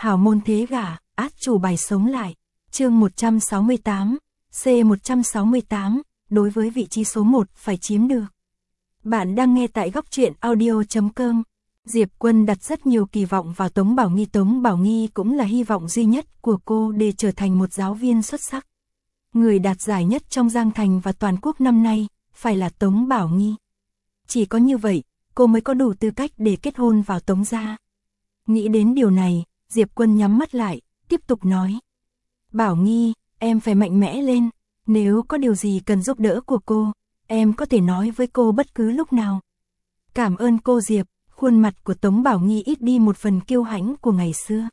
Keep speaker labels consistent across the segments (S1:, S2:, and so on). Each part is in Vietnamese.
S1: Hảo môn thế gả, át chủ bài sống lại. Chương 168, C168, đối với vị trí số 1 phải chiếm được. Bạn đang nghe tại góc truyện audio.com. Diệp Quân đặt rất nhiều kỳ vọng vào Tống Bảo Nghi. Tống Bảo Nghi cũng là hy vọng duy nhất của cô để trở thành một giáo viên xuất sắc. Người đạt giải nhất trong Giang Thành và toàn quốc năm nay, phải là Tống Bảo Nghi. Chỉ có như vậy, cô mới có đủ tư cách để kết hôn vào Tống gia. Nghĩ đến điều này, Diệp Quân nhắm mắt lại, tiếp tục nói. Bảo Nghi, em phải mạnh mẽ lên, nếu có điều gì cần giúp đỡ của cô, em có thể nói với cô bất cứ lúc nào. Cảm ơn cô Diệp. Khuôn mặt của Tống Bảo Nghi ít đi một phần kiêu hãnh của ngày xưa.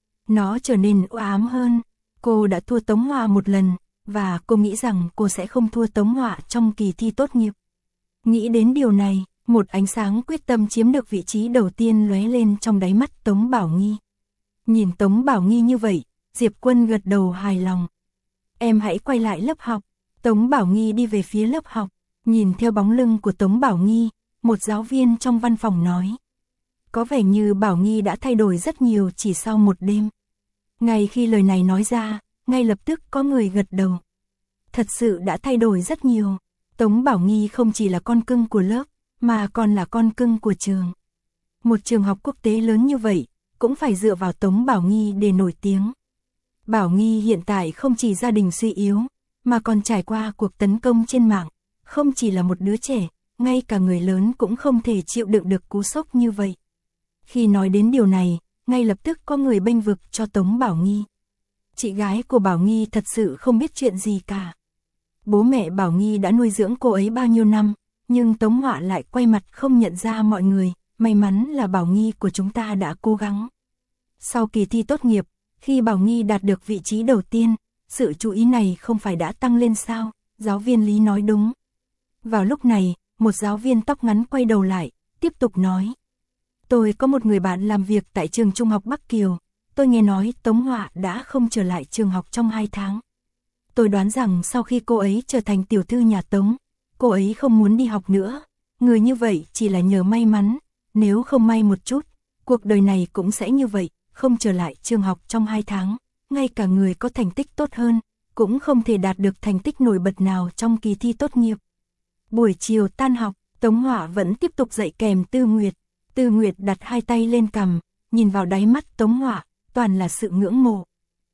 S1: Nó trở nên u ám hơn. Cô đã thua Tống Họa một lần, và cô nghĩ rằng cô sẽ không thua Tống Họa trong kỳ thi tốt nghiệp. Nghĩ đến điều này, một ánh sáng quyết tâm chiếm được vị trí đầu tiên lóe lên trong đáy mắt Tống Bảo Nghi. Nhìn Tống Bảo Nghi như vậy, Diệp Quân gật đầu hài lòng. Em hãy quay lại lớp học. Tống Bảo Nghi đi về phía lớp học, nhìn theo bóng lưng của Tống Bảo Nghi. Một giáo viên trong văn phòng nói. Có vẻ như Bảo Nghi đã thay đổi rất nhiều chỉ sau một đêm. Ngay khi lời này nói ra, ngay lập tức có người gật đầu. Thật sự đã thay đổi rất nhiều. Tống Bảo Nghi không chỉ là con cưng của lớp, mà còn là con cưng của trường. Một trường học quốc tế lớn như vậy, cũng phải dựa vào Tống Bảo Nghi để nổi tiếng. Bảo Nghi hiện tại không chỉ gia đình suy yếu, mà còn trải qua cuộc tấn công trên mạng. Không chỉ là một đứa trẻ, ngay cả người lớn cũng không thể chịu đựng được cú sốc như vậy. Khi nói đến điều này, ngay lập tức có người bênh vực cho Tống Bảo Nghi. Chị gái của Bảo Nghi thật sự không biết chuyện gì cả. Bố mẹ Bảo Nghi đã nuôi dưỡng cô ấy bao nhiêu năm, nhưng Tống Họa lại quay mặt không nhận ra mọi người. May mắn là Bảo Nghi của chúng ta đã cố gắng. Sau kỳ thi tốt nghiệp, khi Bảo Nghi đạt được vị trí đầu tiên, sự chú ý này không phải đã tăng lên sao? Giáo viên Lý nói đúng. Vào lúc này, một giáo viên tóc ngắn quay đầu lại, tiếp tục nói. Tôi có một người bạn làm việc tại trường trung học Bắc Kiều. Tôi nghe nói Tống Họa đã không trở lại trường học trong 2 tháng. Tôi đoán rằng sau khi cô ấy trở thành tiểu thư nhà Tống, cô ấy không muốn đi học nữa. Người như vậy chỉ là nhờ may mắn. Nếu không may một chút, cuộc đời này cũng sẽ như vậy, không trở lại trường học trong 2 tháng. Ngay cả người có thành tích tốt hơn, cũng không thể đạt được thành tích nổi bật nào trong kỳ thi tốt nghiệp. Buổi chiều tan học, Tống Họa vẫn tiếp tục dạy kèm Tư Nguyệt. Tư Nguyệt đặt 2 tay lên cằm, nhìn vào đáy mắt Tống Họa, toàn là sự ngưỡng mộ.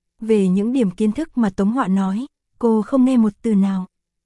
S1: Về những điểm kiến thức mà Tống Họa nói, cô không nghe một từ nào.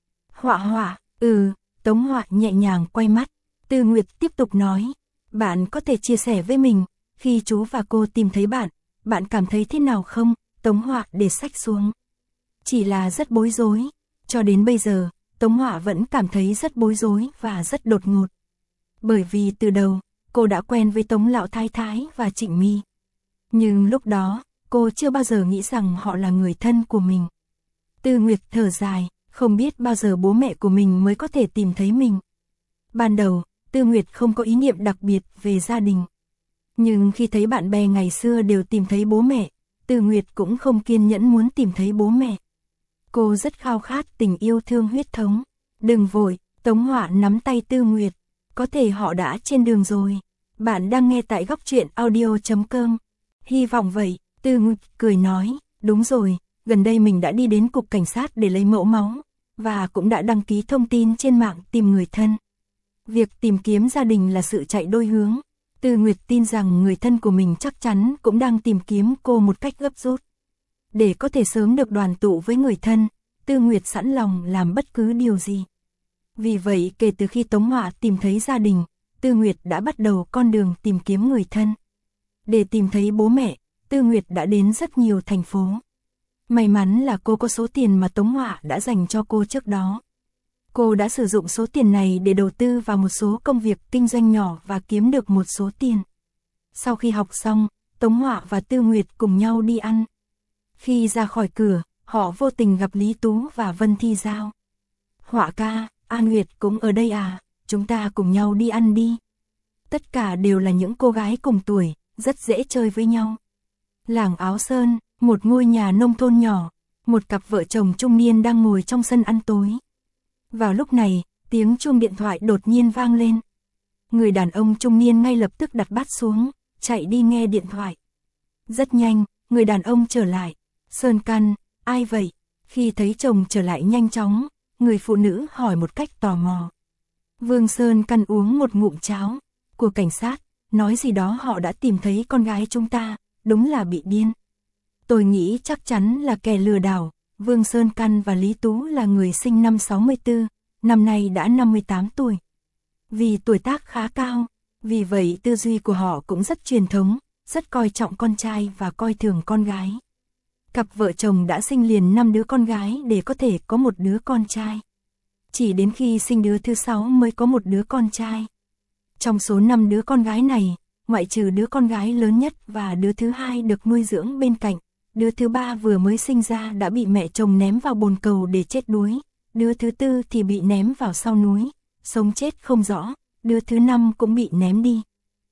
S1: Họa, Tống Họa nhẹ nhàng quay mắt. Tư Nguyệt tiếp tục nói, bạn có thể chia sẻ với mình, khi chú và cô tìm thấy bạn cảm thấy thế nào không? Tống Họa để sách xuống. Chỉ là rất bối rối. Cho đến bây giờ, Tống Họa vẫn cảm thấy rất bối rối và rất đột ngột. Bởi vì từ đầu, cô đã quen với Tống Lão Thái Thái và Trịnh My. Nhưng lúc đó, cô chưa bao giờ nghĩ rằng họ là người thân của mình. Tư Nguyệt thở dài, không biết bao giờ bố mẹ của mình mới có thể tìm thấy mình. Ban đầu, Tư Nguyệt không có ý niệm đặc biệt về gia đình. Nhưng khi thấy bạn bè ngày xưa đều tìm thấy bố mẹ, Tư Nguyệt cũng không kiên nhẫn muốn tìm thấy bố mẹ. Cô rất khao khát tình yêu thương huyết thống. Đừng vội, Tống Họa nắm tay Tư Nguyệt. Có thể họ đã trên đường rồi. Bạn đang nghe tại góc truyện audio.com. Hy vọng vậy. Tư Nguyệt cười nói. Đúng rồi, gần đây mình đã đi đến cục cảnh sát để lấy mẫu máu. Và cũng đã đăng ký thông tin trên mạng tìm người thân. Việc tìm kiếm gia đình là sự chạy đôi hướng. Tư Nguyệt tin rằng người thân của mình chắc chắn cũng đang tìm kiếm cô một cách gấp rút. Để có thể sớm được đoàn tụ với người thân, Tư Nguyệt sẵn lòng làm bất cứ điều gì. Vì vậy kể từ khi Tống Họa tìm thấy gia đình, Tư Nguyệt đã bắt đầu con đường tìm kiếm người thân. Để tìm thấy bố mẹ, Tư Nguyệt đã đến rất nhiều thành phố. May mắn là cô có số tiền mà Tống Họa đã dành cho cô trước đó. Cô đã sử dụng số tiền này để đầu tư vào một số công việc kinh doanh nhỏ và kiếm được một số tiền. Sau khi học xong, Tống Họa và Tư Nguyệt cùng nhau đi ăn. Khi ra khỏi cửa, họ vô tình gặp Lý Tú và Vân Thi Giao. Họa ca, An Nguyệt cũng ở đây à, chúng ta cùng nhau đi ăn đi. Tất cả đều là những cô gái cùng tuổi, rất dễ chơi với nhau. Làng Áo Sơn, một ngôi nhà nông thôn nhỏ, một cặp vợ chồng trung niên đang ngồi trong sân ăn tối. Vào lúc này, tiếng chuông điện thoại đột nhiên vang lên. Người đàn ông trung niên ngay lập tức đặt bát xuống, chạy đi nghe điện thoại. Rất nhanh, người đàn ông trở lại. Sơn Căn, ai vậy? Khi thấy chồng trở lại nhanh chóng, người phụ nữ hỏi một cách tò mò. Vương Sơn Căn uống một ngụm cháo. Của cảnh sát, nói gì đó họ đã tìm thấy con gái chúng ta, đúng là bị điên. Tôi nghĩ chắc chắn là kẻ lừa đảo. Vương Sơn Căn và Lý Tú là người sinh năm 64, năm nay đã 58 tuổi. Vì tuổi tác khá cao, vì vậy tư duy của họ cũng rất truyền thống, rất coi trọng con trai và coi thường con gái. Cặp vợ chồng đã sinh liền 5 đứa con gái để có thể có một đứa con trai. Chỉ đến khi sinh đứa thứ 6 mới có một đứa con trai. Trong số 5 đứa con gái này, ngoại trừ đứa con gái lớn nhất và đứa thứ 2 được nuôi dưỡng bên cạnh, đứa thứ 3 vừa mới sinh ra đã bị mẹ chồng ném vào bồn cầu để chết đuối, đứa thứ 4 thì bị ném vào sau núi, sống chết không rõ, đứa thứ 5 cũng bị ném đi.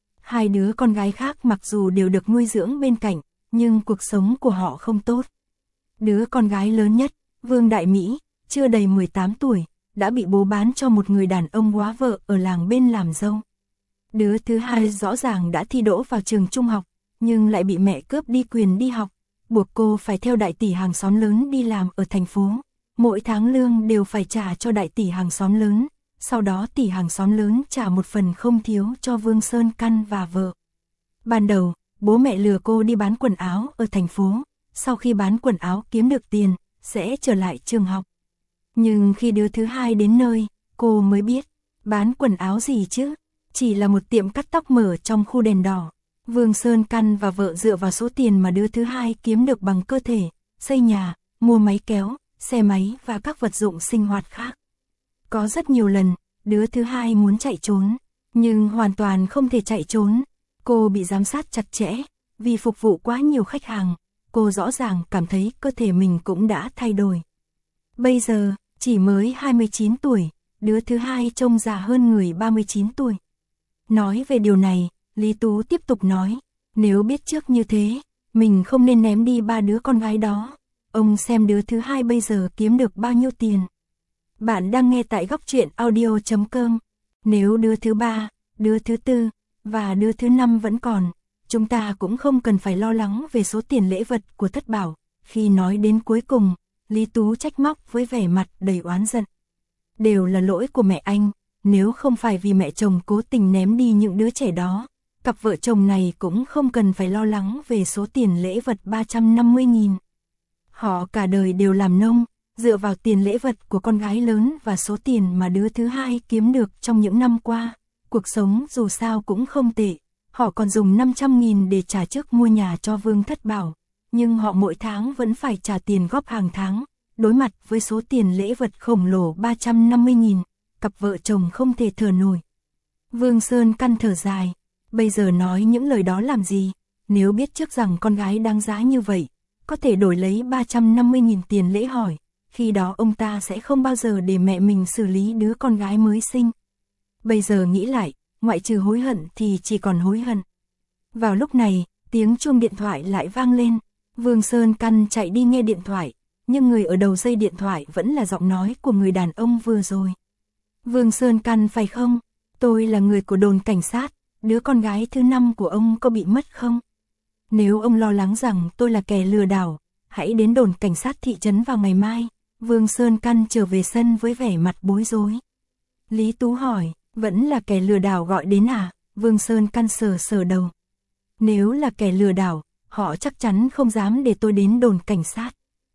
S1: 2 đứa con gái khác mặc dù đều được nuôi dưỡng bên cạnh, nhưng cuộc sống của họ không tốt. Đứa con gái lớn nhất, Vương Đại Mỹ, chưa đầy 18 tuổi, đã bị bố bán cho một người đàn ông góa vợ ở làng bên làm dâu. Đứa thứ 2 rõ ràng đã thi đỗ vào trường trung học, nhưng lại bị mẹ cướp đi quyền đi học, buộc cô phải theo đại tỷ hàng xóm lớn đi làm ở thành phố. Mỗi tháng lương đều phải trả cho đại tỷ hàng xóm lớn, sau đó tỷ hàng xóm lớn trả một phần không thiếu cho Vương Sơn Căn và vợ. Ban đầu, bố mẹ lừa cô đi bán quần áo ở thành phố, sau khi bán quần áo kiếm được tiền, sẽ trở lại trường học. Nhưng khi đứa thứ 2 đến nơi, cô mới biết, bán quần áo gì chứ, chỉ là một tiệm cắt tóc mở trong khu đèn đỏ. Vương Sơn Căn và vợ dựa vào số tiền mà đứa thứ 2 kiếm được bằng cơ thể, xây nhà, mua máy kéo, xe máy và các vật dụng sinh hoạt khác. Có rất nhiều lần, đứa thứ 2 muốn chạy trốn, nhưng hoàn toàn không thể chạy trốn. Cô bị giám sát chặt chẽ, vì phục vụ quá nhiều khách hàng, cô rõ ràng cảm thấy cơ thể mình cũng đã thay đổi. Bây giờ, chỉ mới 29 tuổi, đứa thứ 2 trông già hơn người 39 tuổi. Nói về điều này, Lý Tú tiếp tục nói, nếu biết trước như thế, mình không nên ném đi 3 đứa con gái đó. Ông xem đứa thứ 2 bây giờ kiếm được bao nhiêu tiền. Bạn đang nghe tại góc truyện audio.com. Nếu đứa thứ 3, đứa thứ 4 và đứa thứ 5 vẫn còn, chúng ta cũng không cần phải lo lắng về số tiền lễ vật của Thất Bảo. Khi nói đến cuối cùng, Lý Tú trách móc với vẻ mặt đầy oán giận. Đều là lỗi của mẹ anh, nếu không phải vì mẹ chồng cố tình ném đi những đứa trẻ đó, cặp vợ chồng này cũng không cần phải lo lắng về số tiền lễ vật 350.000. Họ cả đời đều làm nông, dựa vào tiền lễ vật của con gái lớn và số tiền mà đứa thứ 2 kiếm được trong những năm qua. Cuộc sống dù sao cũng không tệ, họ còn dùng 500.000 để trả trước mua nhà cho Vương Thất Bảo, nhưng họ mỗi tháng vẫn phải trả tiền góp hàng tháng, đối mặt với số tiền lễ vật khổng lồ 350.000, cặp vợ chồng không thể thở nổi. Vương Sơn Căn thở dài, bây giờ nói những lời đó làm gì, nếu biết trước rằng con gái đáng giá như vậy, có thể đổi lấy 350.000 tiền lễ hỏi, khi đó ông ta sẽ không bao giờ để mẹ mình xử lý đứa con gái mới sinh. Bây giờ nghĩ lại, ngoại trừ hối hận thì chỉ còn hối hận. Vào lúc này, tiếng chuông điện thoại lại vang lên, Vương Sơn Căn chạy đi nghe điện thoại, nhưng người ở đầu dây điện thoại vẫn là giọng nói của người đàn ông vừa rồi. Vương Sơn Căn phải không? Tôi là người của đồn cảnh sát, đứa con gái thứ 5 của ông có bị mất không? Nếu ông lo lắng rằng tôi là kẻ lừa đảo, hãy đến đồn cảnh sát thị trấn vào ngày mai. Vương Sơn Căn trở về sân với vẻ mặt bối rối. Lý Tú hỏi, vẫn là kẻ lừa đảo gọi đến à? Vương Sơn Căn sờ sờ đầu. Nếu là kẻ lừa đảo, họ chắc chắn không dám để tôi đến đồn cảnh sát.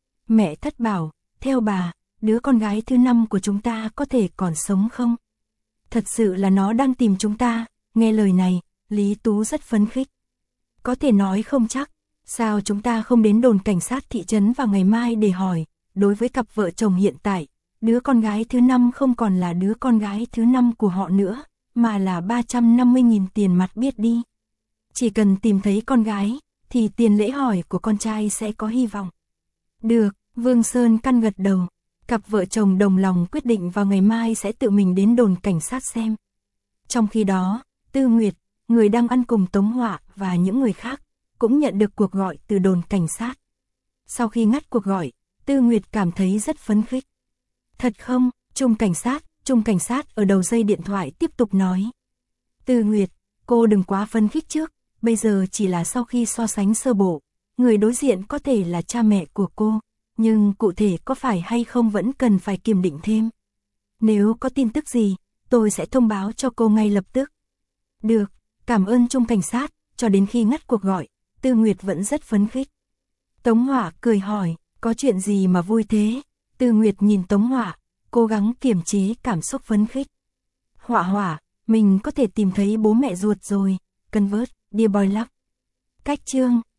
S1: Mẹ Thất Bảo, theo bà, đứa con gái thứ 5 của chúng ta có thể còn sống không? Thật sự là nó đang tìm chúng ta. Nghe lời này, Lý Tú rất phấn khích. Có thể nói không chắc, sao chúng ta không đến đồn cảnh sát thị trấn vào ngày mai để hỏi, đối với cặp vợ chồng hiện tại, đứa con gái thứ 5 không còn là đứa con gái thứ 5 của họ nữa, mà là 350.000 tiền mặt biết đi. Chỉ cần tìm thấy con gái, thì tiền lễ hỏi của con trai sẽ có hy vọng. Được, Vương Sơn Căn gật đầu. Cặp vợ chồng đồng lòng quyết định vào ngày mai sẽ tự mình đến đồn cảnh sát xem. Trong khi đó, Tư Nguyệt, người đang ăn cùng Tống Họa và những người khác, cũng nhận được cuộc gọi từ đồn cảnh sát. Sau khi ngắt cuộc gọi, Tư Nguyệt cảm thấy rất phấn khích. Thật không? Trung cảnh sát ở đầu dây điện thoại tiếp tục nói. Tư Nguyệt, cô đừng quá phấn khích trước, bây giờ chỉ là sau khi so sánh sơ bộ, người đối diện có thể là cha mẹ của cô, nhưng cụ thể có phải hay không vẫn cần phải kiểm định thêm. Nếu có tin tức gì, tôi sẽ thông báo cho cô ngay lập tức. Được, cảm ơn Trung cảnh sát. Cho đến khi ngắt cuộc gọi, Tư Nguyệt vẫn rất phấn khích. Tống Họa cười hỏi, có chuyện gì mà vui thế? Tư Nguyệt nhìn Tống Họa, cố gắng kiềm chế cảm xúc phấn khích. Họa Họa, mình có thể tìm thấy bố mẹ ruột rồi. Convert, Dear Boy Luck. Cách chương